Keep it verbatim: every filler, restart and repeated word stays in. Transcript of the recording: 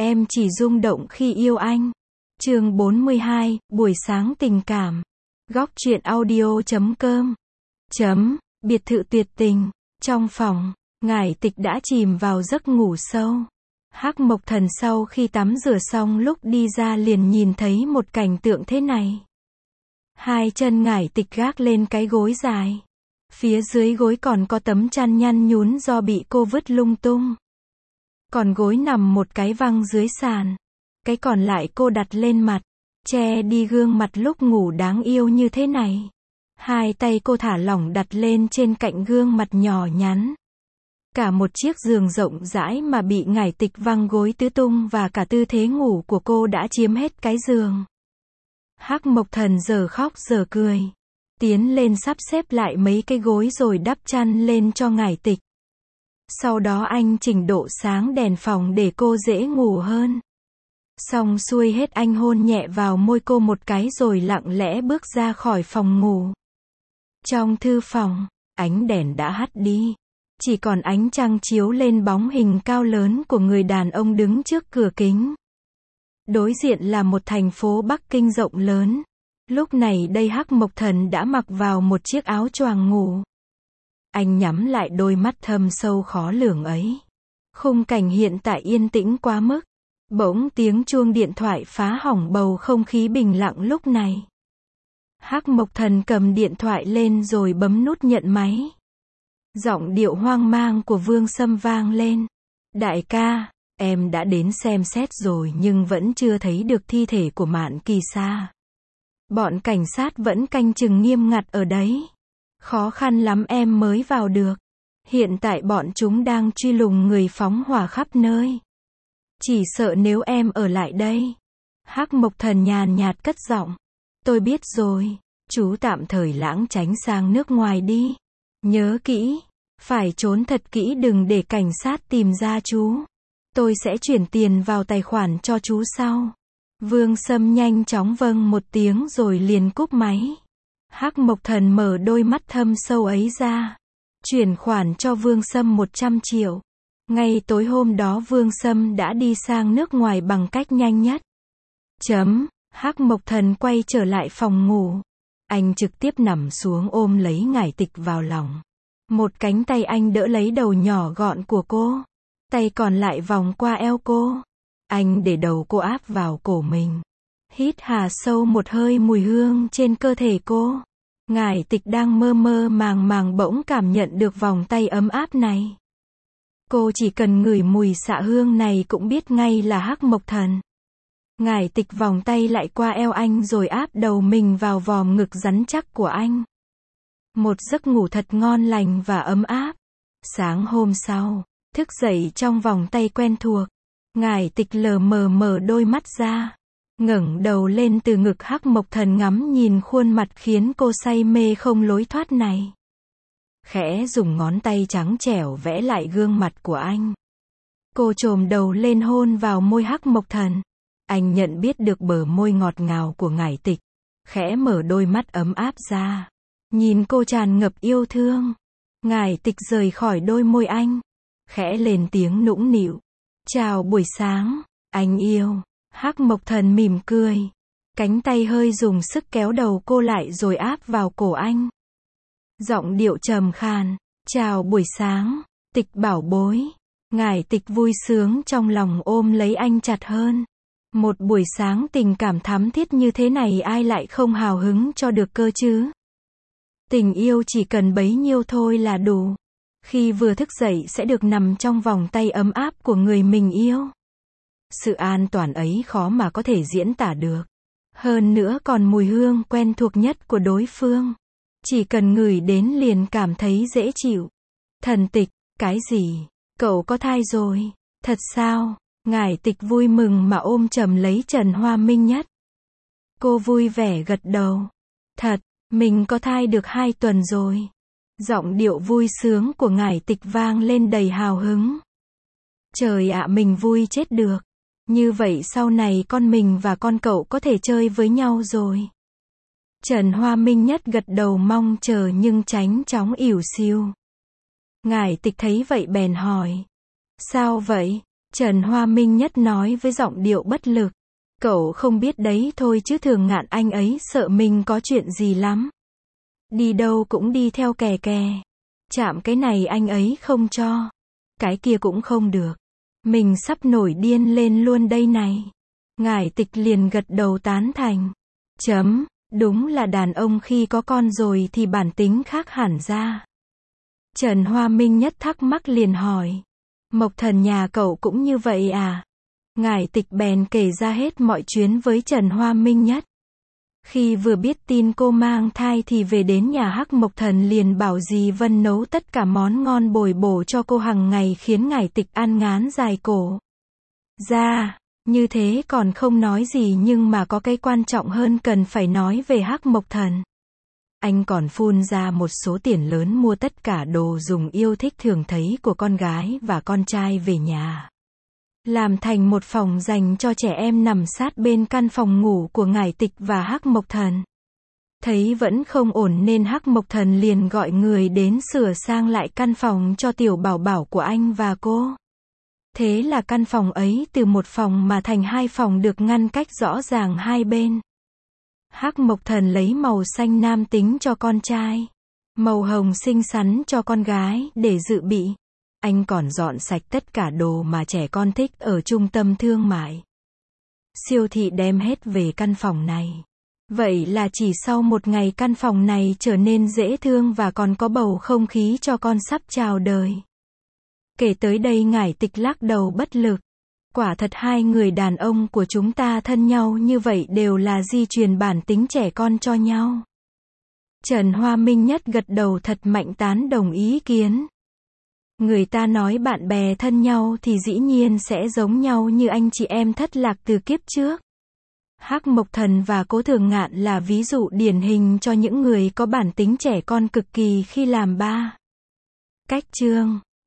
Em chỉ rung động khi yêu anh. Chương bốn mươi hai, buổi sáng tình cảm. Góc truyện audio chấm com. Chấm, biệt thự tuyệt tình. Trong phòng, Ngải Tịch đã chìm vào giấc ngủ sâu. Hắc Mộc Thần sau khi tắm rửa xong lúc đi ra liền nhìn thấy một cảnh tượng thế này. Hai chân Ngải Tịch gác lên cái gối dài. Phía dưới gối còn có tấm chăn nhăn nhún do bị cô vứt lung tung. Còn gối nằm một cái văng dưới sàn. Cái còn lại cô đặt lên mặt, che đi gương mặt lúc ngủ đáng yêu như thế này. Hai tay cô thả lỏng đặt lên trên cạnh gương mặt nhỏ nhắn. Cả một chiếc giường rộng rãi mà bị Ngải Tịch văng gối tứ tung và cả tư thế ngủ của cô đã chiếm hết cái giường. Hắc Mộc Thần giờ khóc giờ cười. Tiến lên sắp xếp lại mấy cái gối rồi đắp chăn lên cho Ngải Tịch. Sau đó anh chỉnh độ sáng đèn phòng để cô dễ ngủ hơn. Xong xuôi hết anh hôn nhẹ vào môi cô một cái rồi lặng lẽ bước ra khỏi phòng ngủ. Trong thư phòng, ánh đèn đã hắt đi. Chỉ còn ánh trăng chiếu lên bóng hình cao lớn của người đàn ông đứng trước cửa kính. Đối diện là một thành phố Bắc Kinh rộng lớn. Lúc này đây Hắc Mộc Thần đã mặc vào một chiếc áo choàng ngủ. Anh nhắm lại đôi mắt thâm sâu khó lường ấy. Khung cảnh hiện tại yên tĩnh quá mức. Bỗng tiếng chuông điện thoại phá hỏng bầu không khí bình lặng lúc này. Hắc Mộc Thần cầm điện thoại lên rồi bấm nút nhận máy. Giọng điệu hoang mang của Vương Sâm vang lên. Đại ca, em đã đến xem xét rồi nhưng vẫn chưa thấy được thi thể của Mạn Kỳ Sa. Bọn cảnh sát vẫn canh chừng nghiêm ngặt ở đấy. Khó khăn lắm em mới vào được. Hiện tại bọn chúng đang truy lùng người phóng hỏa khắp nơi. Chỉ sợ nếu em ở lại đây. Hắc Mộc Thần nhàn nhạt cất giọng. Tôi biết rồi, chú tạm thời lãng tránh sang nước ngoài đi. Nhớ kỹ, phải trốn thật kỹ đừng để cảnh sát tìm ra chú. Tôi sẽ chuyển tiền vào tài khoản cho chú sau. Vương Sâm nhanh chóng vâng một tiếng rồi liền cúp máy. Hắc Mộc Thần mở đôi mắt thâm sâu ấy ra. Chuyển khoản cho Vương Sâm một trăm triệu. Ngay tối hôm đó Vương Sâm đã đi sang nước ngoài bằng cách nhanh nhất. Chấm, Hắc Mộc Thần quay trở lại phòng ngủ. Anh trực tiếp nằm xuống ôm lấy Ngải Tịch vào lòng. Một cánh tay anh đỡ lấy đầu nhỏ gọn của cô. Tay còn lại vòng qua eo cô. Anh để đầu cô áp vào cổ mình. Hít hà sâu một hơi mùi hương trên cơ thể cô. Ngải Tịch đang mơ mơ màng màng bỗng cảm nhận được vòng tay ấm áp này. Cô chỉ cần ngửi mùi xạ hương này cũng biết ngay là Hắc Mộc Thần. Ngải Tịch vòng tay lại qua eo anh rồi áp đầu mình vào vòm ngực rắn chắc của anh. Một giấc ngủ thật ngon lành và ấm áp. Sáng hôm sau, thức dậy trong vòng tay quen thuộc. Ngải Tịch lờ mờ mở đôi mắt ra. Ngẩng đầu lên từ ngực Hắc Mộc Thần ngắm nhìn khuôn mặt khiến cô say mê không lối thoát này. Khẽ dùng ngón tay trắng trẻo vẽ lại gương mặt của anh. Cô chồm đầu lên hôn vào môi Hắc Mộc Thần. Anh nhận biết được bờ môi ngọt ngào của Ngải Tịch. Khẽ mở đôi mắt ấm áp ra. Nhìn cô tràn ngập yêu thương. Ngải Tịch rời khỏi đôi môi anh. Khẽ lên tiếng nũng nịu. Chào buổi sáng, anh yêu. Hắc Mộc Thần mỉm cười. Cánh tay hơi dùng sức kéo đầu cô lại rồi áp vào cổ anh. Giọng điệu trầm khàn. Chào buổi sáng, Tịch bảo bối. Ngải Tịch vui sướng trong lòng ôm lấy anh chặt hơn. Một buổi sáng tình cảm thắm thiết như thế này ai lại không hào hứng cho được cơ chứ. Tình yêu chỉ cần bấy nhiêu thôi là đủ. Khi vừa thức dậy sẽ được nằm trong vòng tay ấm áp của người mình yêu. Sự an toàn ấy khó mà có thể diễn tả được. Hơn nữa còn mùi hương quen thuộc nhất của đối phương. Chỉ cần ngửi đến liền cảm thấy dễ chịu. Thần Tịch, cái gì? Cậu có thai rồi? Thật sao? Ngải Tịch vui mừng mà ôm chầm lấy Trần Hoa Minh Nhất. Cô vui vẻ gật đầu. Thật, mình có thai được hai tuần rồi. Giọng điệu vui sướng của Ngải Tịch vang lên đầy hào hứng. Trời ạ, mình vui chết được. Như vậy sau này con mình và con cậu có thể chơi với nhau rồi. Trần Hoa Minh Nhất gật đầu mong chờ nhưng tránh chóng ỉu xìu. Ngải Tịch thấy vậy bèn hỏi. Sao vậy? Trần Hoa Minh Nhất nói với giọng điệu bất lực. Cậu không biết đấy thôi chứ Thường Ngạn anh ấy sợ mình có chuyện gì lắm. Đi đâu cũng đi theo kè kè. Chạm cái này anh ấy không cho. Cái kia cũng không được. Mình sắp nổi điên lên luôn đây này. Ngải Tịch liền gật đầu tán thành. Chấm, đúng là đàn ông khi có con rồi thì bản tính khác hẳn ra. Trần Hoa Minh Nhất thắc mắc liền hỏi. Mộc Thần nhà cậu cũng như vậy à? Ngải Tịch bèn kể ra hết mọi chuyến với Trần Hoa Minh Nhất. Khi vừa biết tin cô mang thai thì về đến nhà Hắc Mộc Thần liền bảo dì Vân nấu tất cả món ngon bồi bổ cho cô hàng ngày khiến Ngải Tịch ăn ngán dài cổ. Ra, như thế còn không nói gì nhưng mà có cái quan trọng hơn cần phải nói về Hắc Mộc Thần. Anh còn phun ra một số tiền lớn mua tất cả đồ dùng yêu thích thường thấy của con gái và con trai về nhà. Làm thành một phòng dành cho trẻ em nằm sát bên căn phòng ngủ của Ngải Tịch và Hắc Mộc Thần. Thấy vẫn không ổn nên Hắc Mộc Thần liền gọi người đến sửa sang lại căn phòng cho tiểu bảo bảo của anh và cô. Thế là căn phòng ấy từ một phòng mà thành hai phòng được ngăn cách rõ ràng hai bên. Hắc Mộc Thần lấy màu xanh nam tính cho con trai, màu hồng xinh xắn cho con gái để dự bị. Anh còn dọn sạch tất cả đồ mà trẻ con thích ở trung tâm thương mại. Siêu thị đem hết về căn phòng này. Vậy là chỉ sau một ngày căn phòng này trở nên dễ thương và còn có bầu không khí cho con sắp chào đời. Kể tới đây Ngải Tịch lắc đầu bất lực. Quả thật hai người đàn ông của chúng ta thân nhau như vậy đều là di truyền bản tính trẻ con cho nhau. Trần Hoa Minh Nhất gật đầu thật mạnh tán đồng ý kiến. Người ta nói bạn bè thân nhau thì dĩ nhiên sẽ giống nhau như anh chị em thất lạc từ kiếp trước. Hắc Mộc Thần và Cố Thường Ngạn là ví dụ điển hình cho những người có bản tính trẻ con cực kỳ khi làm ba. Cách chương